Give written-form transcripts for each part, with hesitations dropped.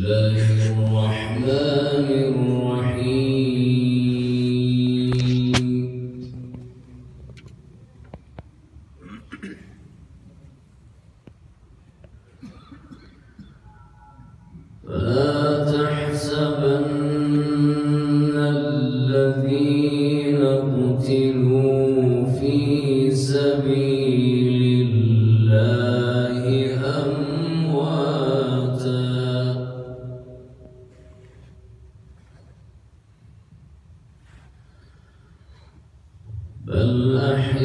بل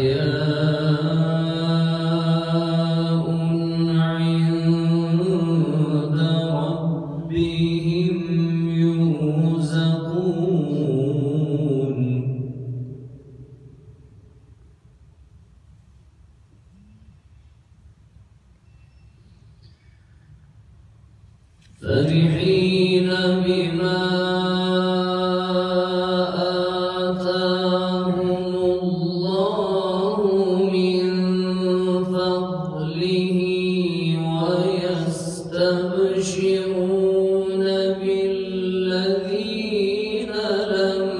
أحياء عند ربهم يرزقون فرحين بما يستبشرون بالذين لم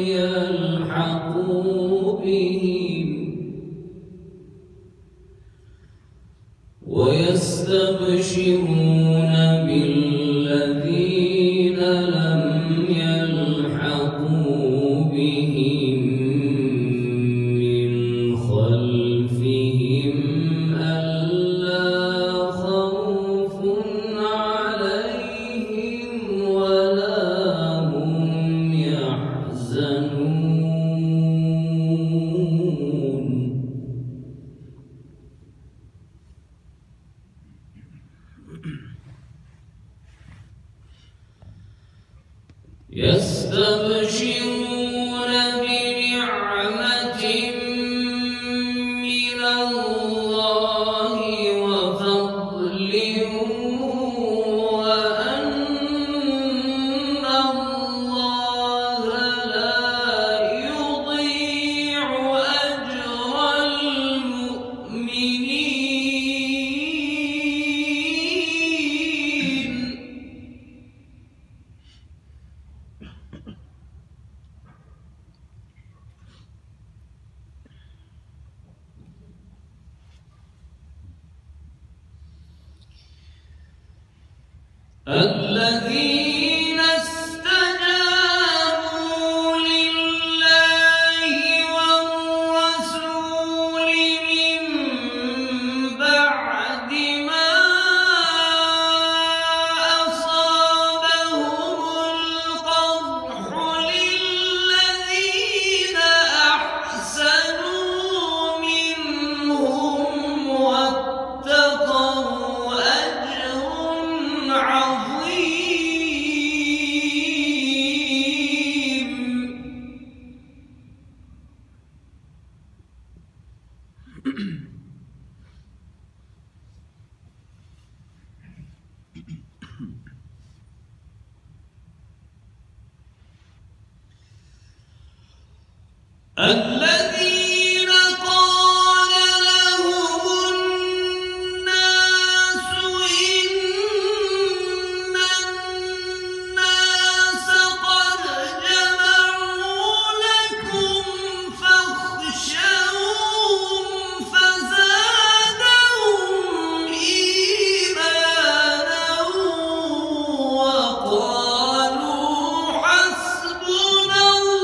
يلحقوا بهم من خلفهم ألا خوف عليهم ولا هم يحزنون يستبشرون بنعمة من الله وفضل وأن الله لا يضيع أجر المؤمنين الذين استجابوا لله والرسول من بعد ما أصابهم القرح للذين أحسنوا منهم واتقوا أجر عظيم الذين قال لهم الناس إن الناس قد جمعوا لكم فاخشوهم فزادهم إيمانا وقالوا حسبنا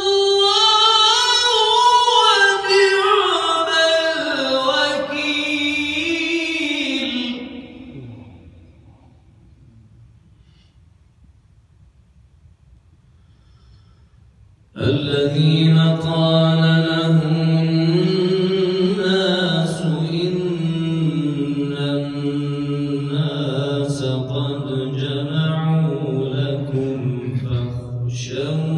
الذين قال لهم الناس إن الناس قد جمعوا لكم فاخشوهم